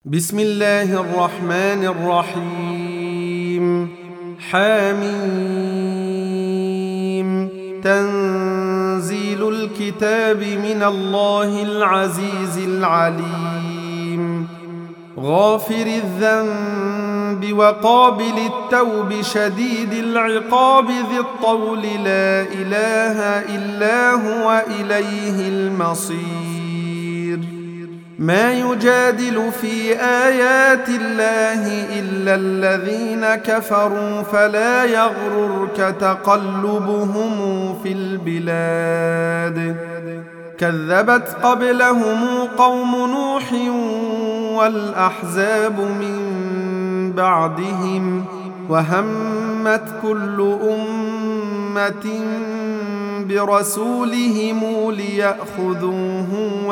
بسم الله الرحمن الرحيم. حميم. تنزيل الكتاب من الله العزيز العليم. غافر الذنب وقابل التوب شديد العقاب ذي الطول لا إله إلا هو إليه المصير. ما يجادل في آيات الله إلا الذين كفروا فلا يغررك تقلبهم في البلاد. كذبت قبلهم قوم نوح والأحزاب من بعدهم وهمت كل أمة برسولهم ليأخذوه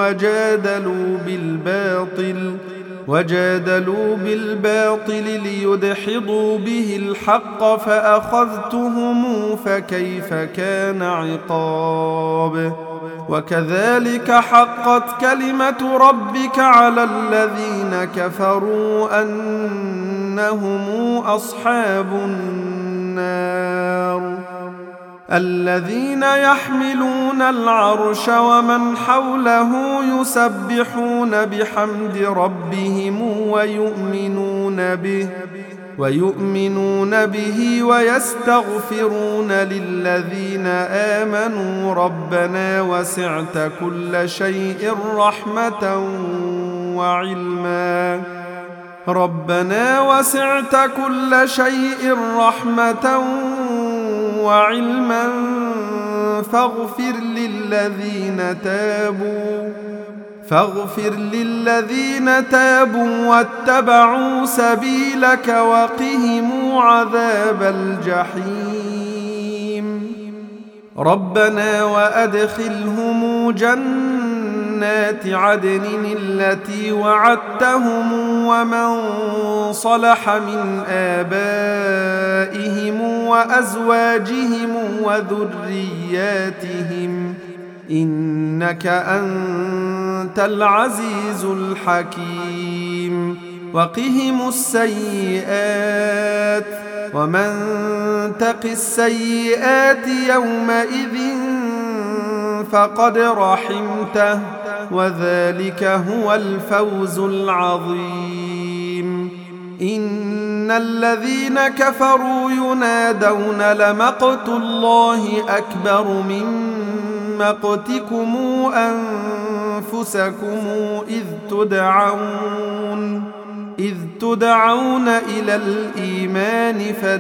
وجادلوا بالباطل ليدحضوا به الحق فأخذتهم فكيف كان عقاب. وكذلك حقت كلمة ربك على الذين كفروا أنهم أصحاب النار. الذين يحملون العرش ومن حوله يسبحون بحمد ربهم ويؤمنون به ويستغفرون للذين آمنوا ربنا وسعت كل شيء رحمة وعلما فاغفر للذين تابوا واتبعوا سبيلك وقهم عذاب الجحيم. ربنا وأدخلهم جنات عدن التي وعدتهم ومن صلح من آبائهم وأزواجهم وذرياتهم إنك أنت العزيز الحكيم. وقهم السيئات ومن تق السيئات يومئذ فقد رحمته وذلك هو الفوز العظيم. إن الذين كفروا ينادون لمقت الله أكبر من مقتكم أنفسكم إذ تدعون إلى الإيمان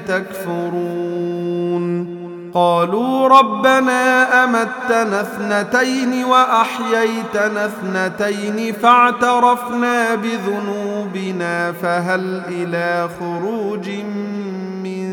فتكفرون. قالوا ربنا أمتنا اثنتين وأحييتنا اثنتين فاعترفنا بذنوبنا فهل إلى خروج من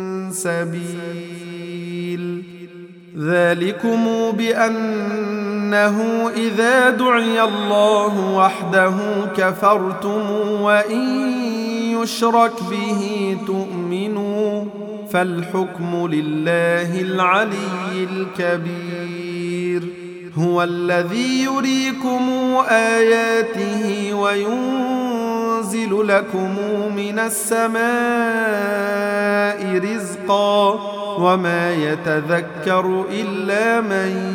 سبيل. ذلكم بأنه إذا دعي الله وحده كفرتم وإن يشرك به تؤمنوا فالحكم لله العلي الكبير. هو الذي يريكم آياته وينزل لكم من السماء رزقا وما يتذكر إلا من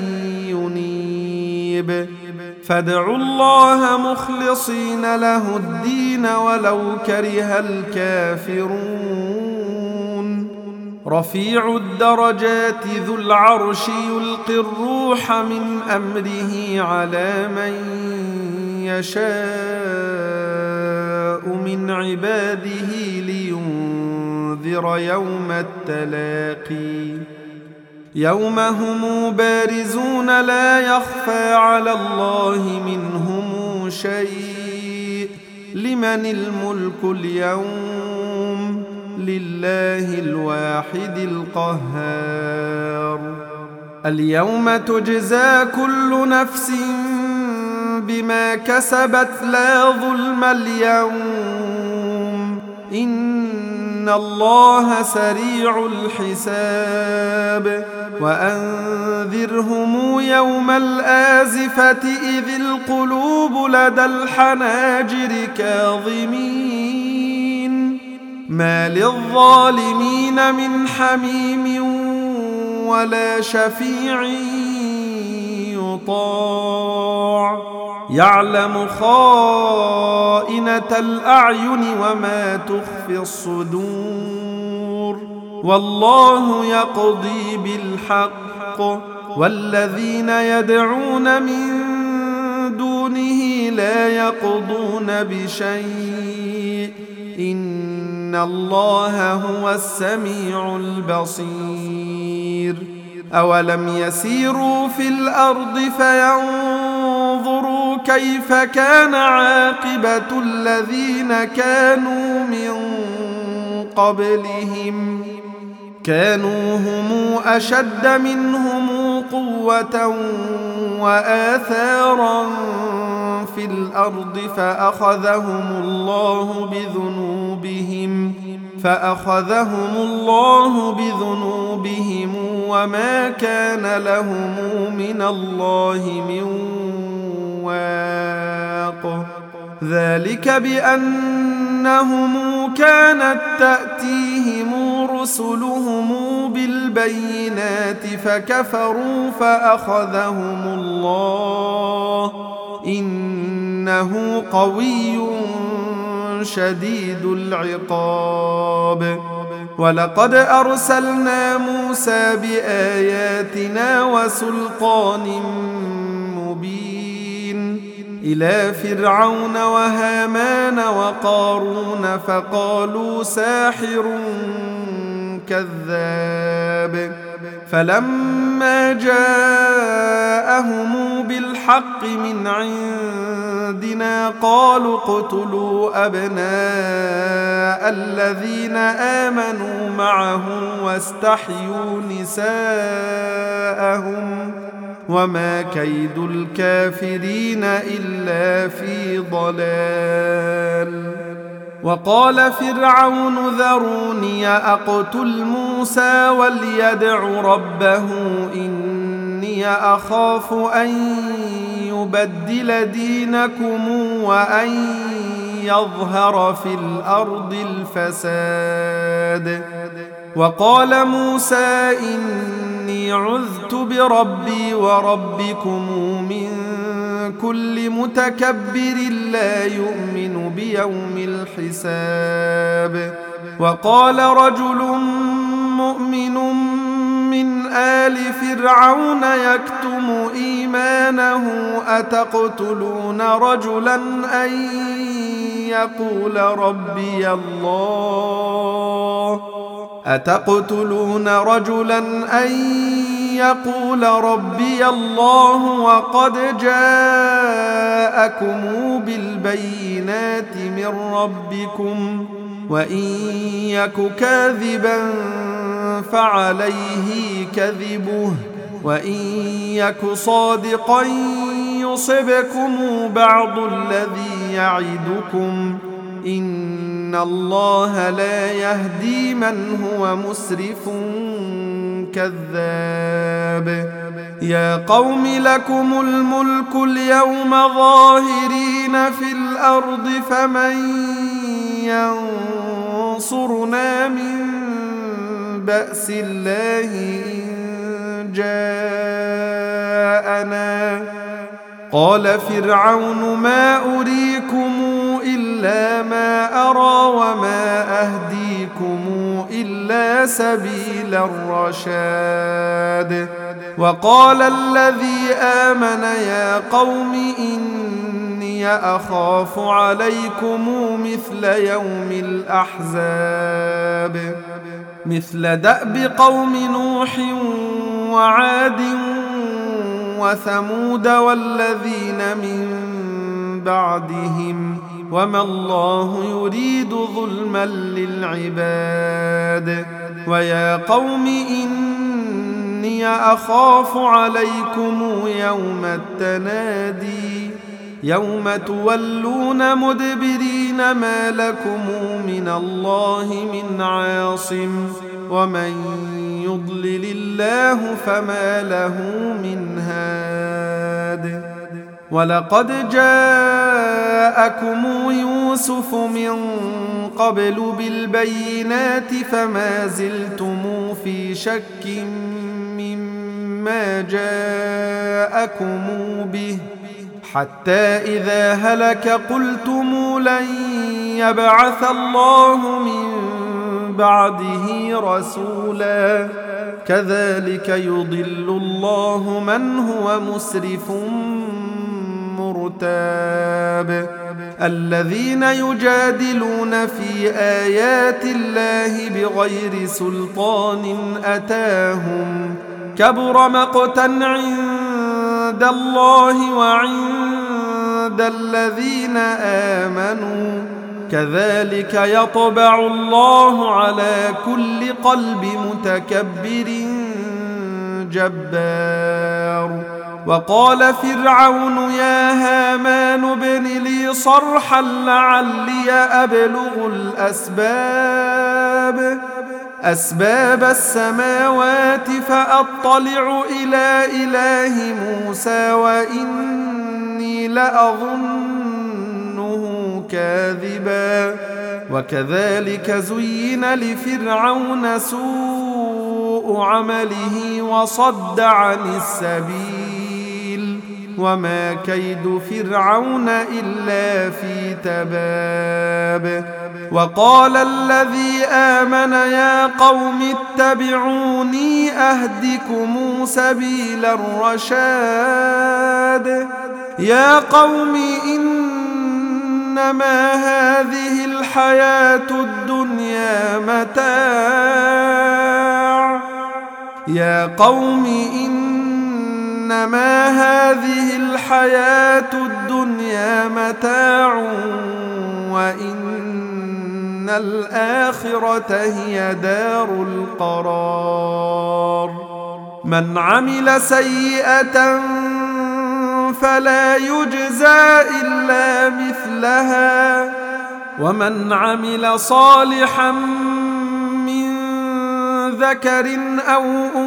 ينيب. فادعوا الله مخلصين له الدين ولو كره الكافرون. رفيع الدرجات ذو العرش يلقي الروح من أمره على من يشاء من عباده لينذر يوم التلاقي. يوم هم بارزون لا يخفى على الله منهم شيء. لمن الملك اليوم؟ لله الواحد القهار. اليوم تجزى كل نفس بما كسبت لا ظلم اليوم إن إن الله سريع الحساب وأنذرهم يوم الآزفة إذ القلوب لدى الحناجر كاظمين ما للظالمين من حميم ولا شفيع يطاع يعلم خائنة الأعين وما تخفي الصدور والله يقضي بالحق والذين يدعون من دونه لا يقضون بشيء إن الله هو السميع البصير أولم يسيروا في الأرض فينظروا كيف كان عاقبة الذين كانوا من قبلهم كانوا هم أشد منهم قوة وآثارا في الأرض فأخذهم الله بذنوبهم وما كان لهم من الله من واق ذلك بأنهم كانت تأتيهم رسلهم بالبينات فكفروا فأخذهم الله إنه قوي شديد العقاب ولقد أرسلنا موسى بآياتنا وسلطان مبين إلى فرعون وهامان وقارون فقالوا ساحر كذاب فلما جاءهم بالحق من عندنا قالوا اقتلوا أبناء الذين آمنوا معه واستحيوا نساءهم وما كيد الكافرين إلا في ضلال وقال فرعون ذروني أقتل موسى وليدع ربه إني أخاف أن يبدل دينكم وأن يظهر في الأرض الفساد وقال موسى إني عذت بربي وربكم من كل متكبر لا يؤمن بيوم الحساب وقال رجل مؤمن من آل فرعون يكتم إيمانه أتقتلون رجلا أن يقول ربي الله وقد جاءكم بالبينات من ربكم وإن يك كاذبا فعليه كذبه وإن يك صادقا يصبكم بعض الذي يعدكم إن الله لا يهدي من هو مسرف كذاب يا قوم لكم الملك اليوم ظاهرين في الأرض فمن ينصرنا من بأس الله إن جاءنا قال فرعون ما أريكم إلا ما أرى وما أهديكم إلا سبيل الرشاد وقال الذي آمن يا قوم إني أخاف عليكم مثل يوم الأحزاب مثل دأب قوم نوح وعاد وثمود والذين من بعدهم وما الله يريد ظلما للعباد ويا قوم إني أخاف عليكم يوم التنادي يوم تولون مدبرين المشركين ما لكم من الله من عاصم ومن يضلل الله فما له من هاد ولقد جاءكم يوسف من قبل بالبينات فما زلتم في شك مما جاءكم به حتى إذا هلك قلتم لن يبعث الله من بعده رسولا كذلك يضل الله من هو مسرف مرتاب الذين يجادلون في آيات الله بغير سلطان أتاهم كبر مقتا عند الله وعند الذين آمنوا كذلك يطبع الله على كل قلب متكبر جبار وقال فرعون يا هامان ابن لي صرحا لعلي أبلغ أسباب السماوات فأطلع إلى إله موسى وإني لأظنه كاذبا وكذلك زين لفرعون سوء عمله وصد عن السبيل وما كيد فرعون إلا في تباب وقال الذي آمن يا قوم اتبعوني أهدكم سبيل الرشاد يا قوم إنما هذه الحياة الدنيا متاع يا قوم إنما هذه الحياة الدنيا متاع وإن الآخرة هي دار القرار من عمل سيئة فلا يجزى إلا مثلها ومن عمل صالحا من ذكر أو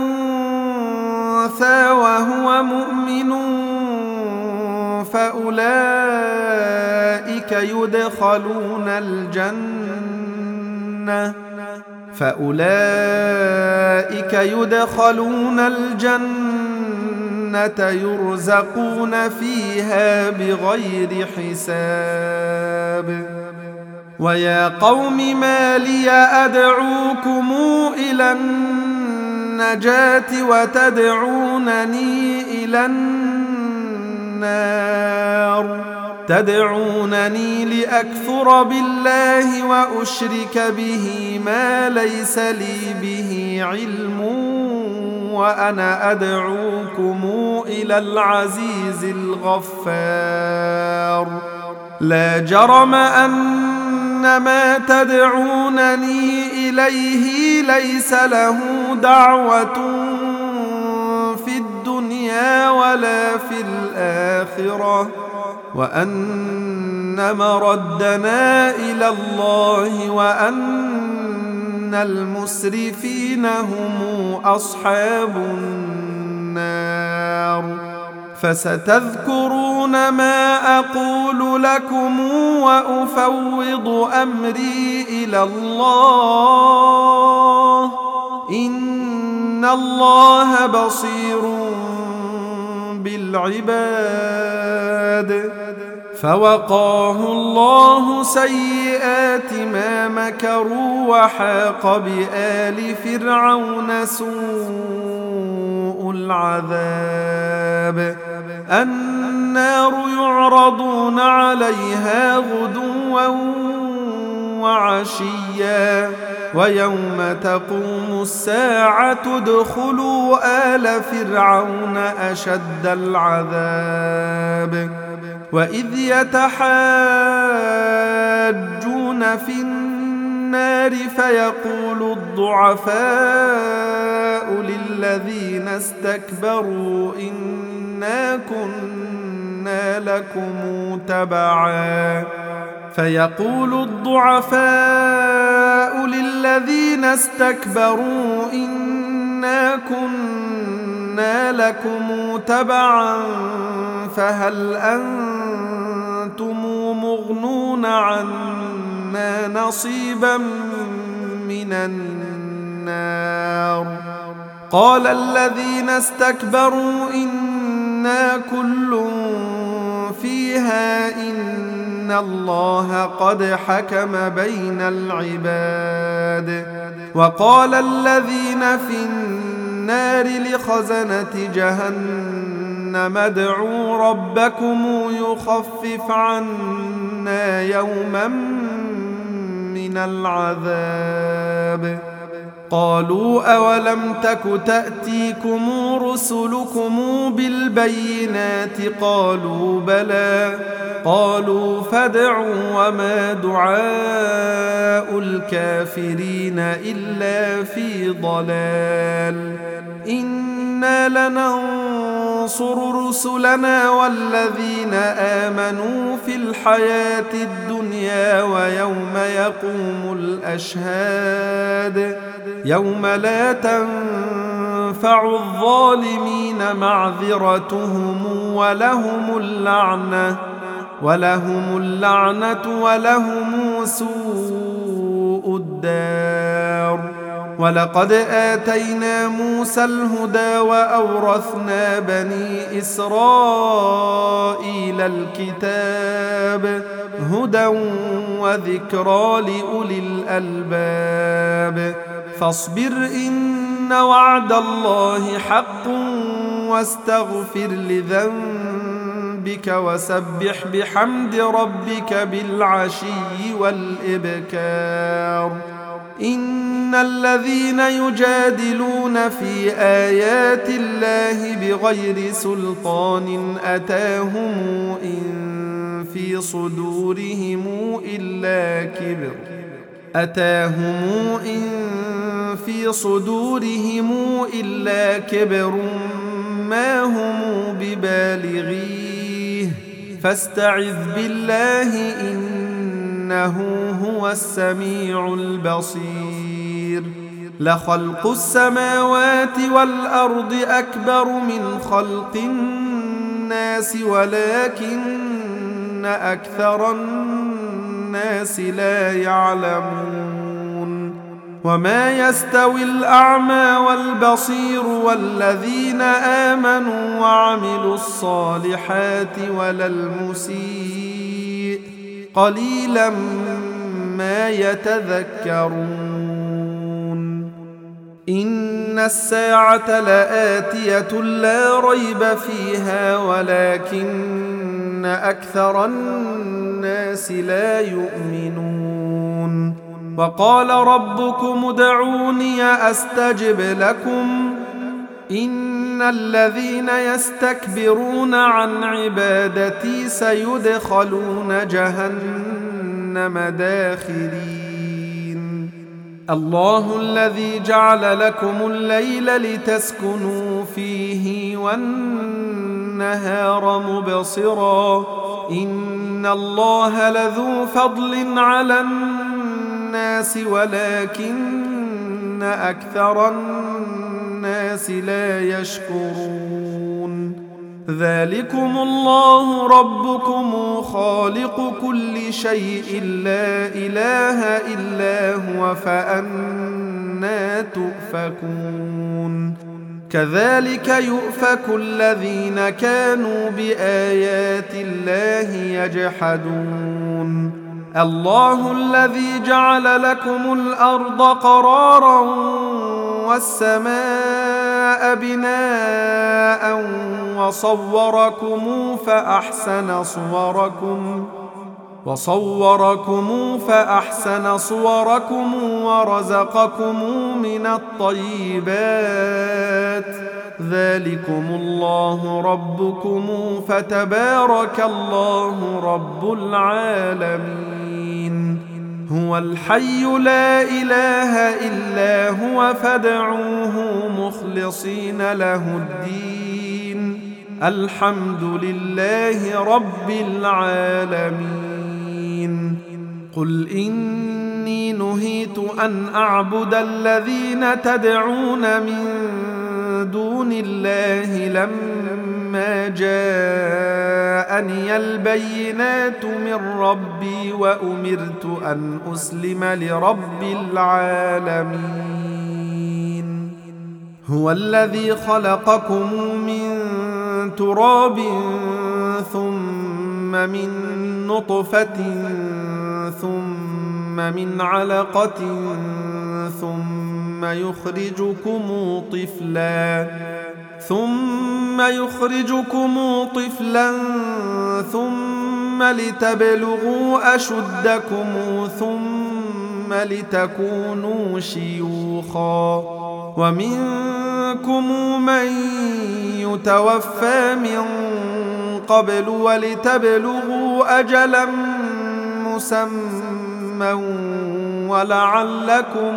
أنثى وهو مؤمن فأولئك يدخلون الجنة يرزقون فيها بغير حساب ويا قوم ما لي أدعوكم إلى النجاة وتدعونني إلى النار تدعونني لأكفر بالله وأشرك به ما ليس لي به علم وأنا أدعوكم إلى العزيز الغفار لا جرم أن ما تدعونني إليه ليس له دعوة في الدنيا ولا في الآخرة وأن مردنا إلى الله وأن المسرفين هم أصحاب النار فستذكرون ما أقول لكم وأفوض أمري إلى الله إن الله بصير بالعباد فوقاه الله سيئات ما مكروا وحاق بآل فرعون سوء العذاب النار يعرضون عليها غدوا وعشيا ويوم تقوم الساعة ادخلوا آل فرعون أشد العذاب وإذ يتحاجون في النار فيقول الضعفاء للذين استكبروا إنا كنا لكم تبعا فيقول الضعفاء للذين استكبروا إنا كنا لكم تبعا فهل أنتم مغنون عنا نصيبا من النار قال الذين استكبروا إنا كل فيها إن الله قد حكم بين العباد وقال الذين في النار لخزنة جهنم ادعوا ربكم يخفف عنا يوما من العذاب قالوا أولم تك تأتيكم رسلكم بالبينات قالوا بلى قالوا فادعوا وما دعاء الكافرين إلا في ضلال إنا لننصر رسلنا والذين آمنوا في الحياة الدنيا ويوم يقوم الأشهاد يوم لا تنفع الظالمين معذرتهم ولهم اللعنة ولهم سوء الدار ولقد آتينا موسى الهدى وأورثنا بني إسرائيل الكتاب هدى وذكرى لأولي الألباب فاصبر إن وعد الله حق واستغفر لذنبك وسبح بحمد ربك بالعشي والإبكار إن الذين يجادلون في آيات الله بغير سلطان أتاهم إن في صدورهم إلا كبر ما هم ببالغيه فاستعذ بالله إنه هو السميع البصير لخلق السماوات والأرض أكبر من خلق الناس ولكن أكثر الناس لا يعلمون وما يستوي الأعمى والبصير والذين آمنوا وعملوا الصالحات ولا المسيء قليلا ما يتذكرون إن الساعة لآتية لا ريب فيها ولكن أكثر الناس لا يؤمنون وقال ربكم ادعوني أستجب لكم إن الذين يستكبرون عن عبادتي سيدخلون جهنم داخرين الله الذي جعل لكم الليل لتسكنوا فيه والنهار مبصرا إن الله لذو فضل على الناس ولكن أكثر الناس لا يشكرون ذلكم الله ربكم خالق كل شيء لا إله إلا هو فأنى تؤفكون كذلك يؤفك الذين كانوا بآيات الله يجحدون الله الذي جعل لكم الأرض قرارا والسماء بناء وصوركم فأحسن صوركم ورزقكم من الطيبات ذلكم الله ربكم فتبارك الله رب العالمين هو الحي لا إله إلا هو فادعوه مخلصين له الدين الحمد لله رب العالمين قل إني نهيت أن أعبد الذين تدعون من دون الله لما جاءني البينات من ربي وأمرت أن أسلم لرب العالمين. هو الذي خلقكم من تراب ثم من نطفة ثم من علقة ثم يخرجكم طفلا ثم لتبلغوا أشدكم ثم لتكونوا شيوخا ومنكم من يتوفى من قبل ولتبلغوا أجلا مسمى ولعلكم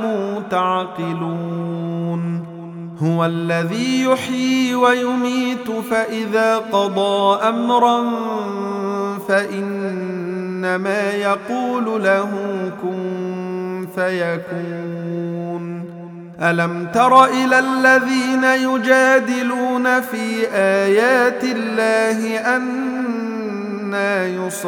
تعقلون. هو الذي يحيي ويميت فإذا قضى أمرا فإنما يقول له كن فيكون. ألم تر إلى الذين يجادلون في آيات الله أنى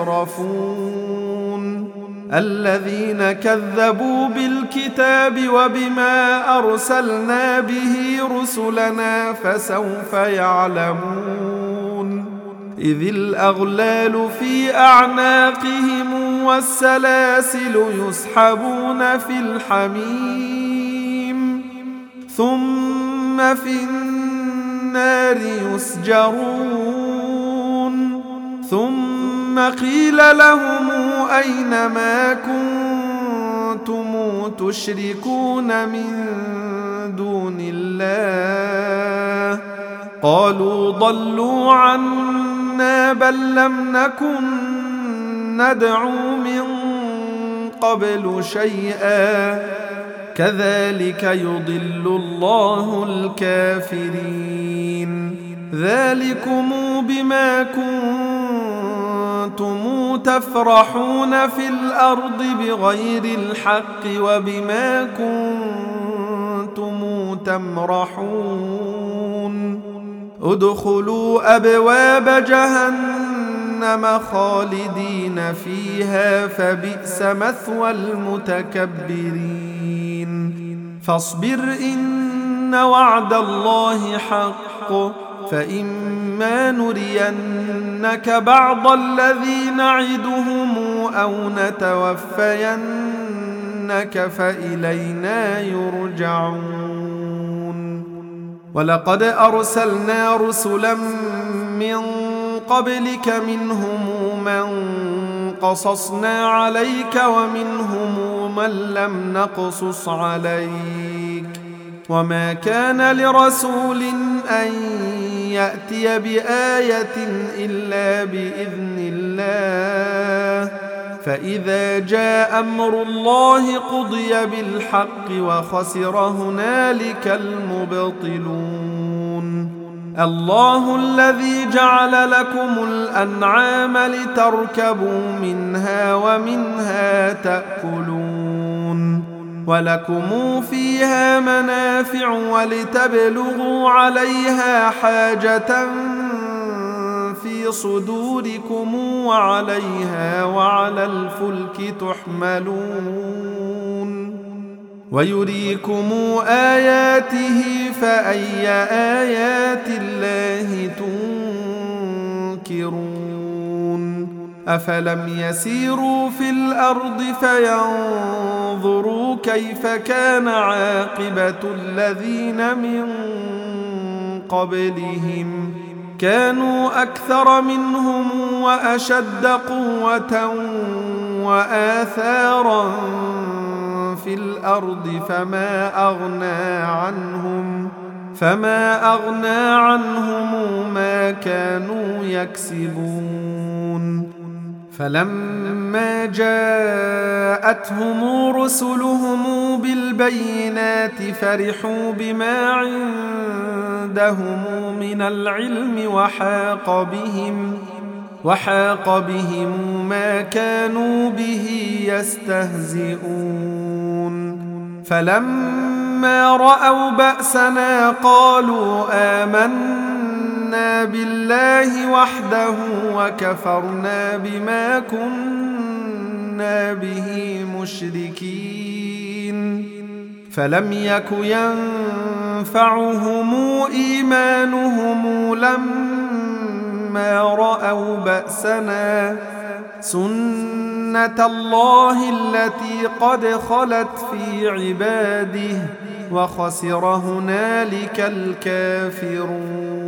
يصرفون الذين كذبوا بالكتاب وبما أرسلنا به رسلنا فسوف يعلمون إذ الأغلال في أعناقهم والسلاسل يسحبون في الحميم ثم في النار يسجرون ثم قيل لهم أين ما كنتم تشركون من دون الله قالوا ضلوا عنا بل لم نكن ندعو من قبل شيئا كذلك يضل الله الكافرين. ذلكم بما كنتم تفرحون في الأرض بغير الحق وبما كنتم تمرحون ادخلوا أبواب جهنم خالدين فيها فبئس مثوى المتكبرين. فاصبر إن وعد الله حق فإما نرينك بعض الذي نعدهم أو نتوفينك فإلينا يرجعون. ولقد أرسلنا رسلا من قبلك منهم من قصصنا عليك ومنهم من لم نقصص عليك وما كان لرسول أن يأتي بآية إلا بإذن الله فإذا جاء أمر الله قضي بالحق وخسر هنالك المبطلون. الله الذي جعل لكم الأنعام لتركبوا منها ومنها تأكلون ولكم فيها منافع ولتبلغوا عليها حاجة في صدوركم وعليها وعلى الفلك تحملون ويريكم آياته فأي آيات الله تنكرون. أفلم يسيروا في الأرض فينظروا كيف كان عاقبة الذين من قبلهم كانوا أكثر منهم وأشد قوة وآثارا في الأرض فما أغنى عنهم ما كانوا يكسبون. فلما جاءتهم رسلهم بالبينات فرحوا بما عندهم من العلم وحاق بهم ما كانوا به يستهزئون فلما رأوا بأسنا قالوا آمنا بالله وحده وكفرنا بما كنا به مشركين فلم يك ينفعهم إيمانهم لما رأوا بأسنا سنة الله التي قد خلت في عباده وخسر هنالك الكافرون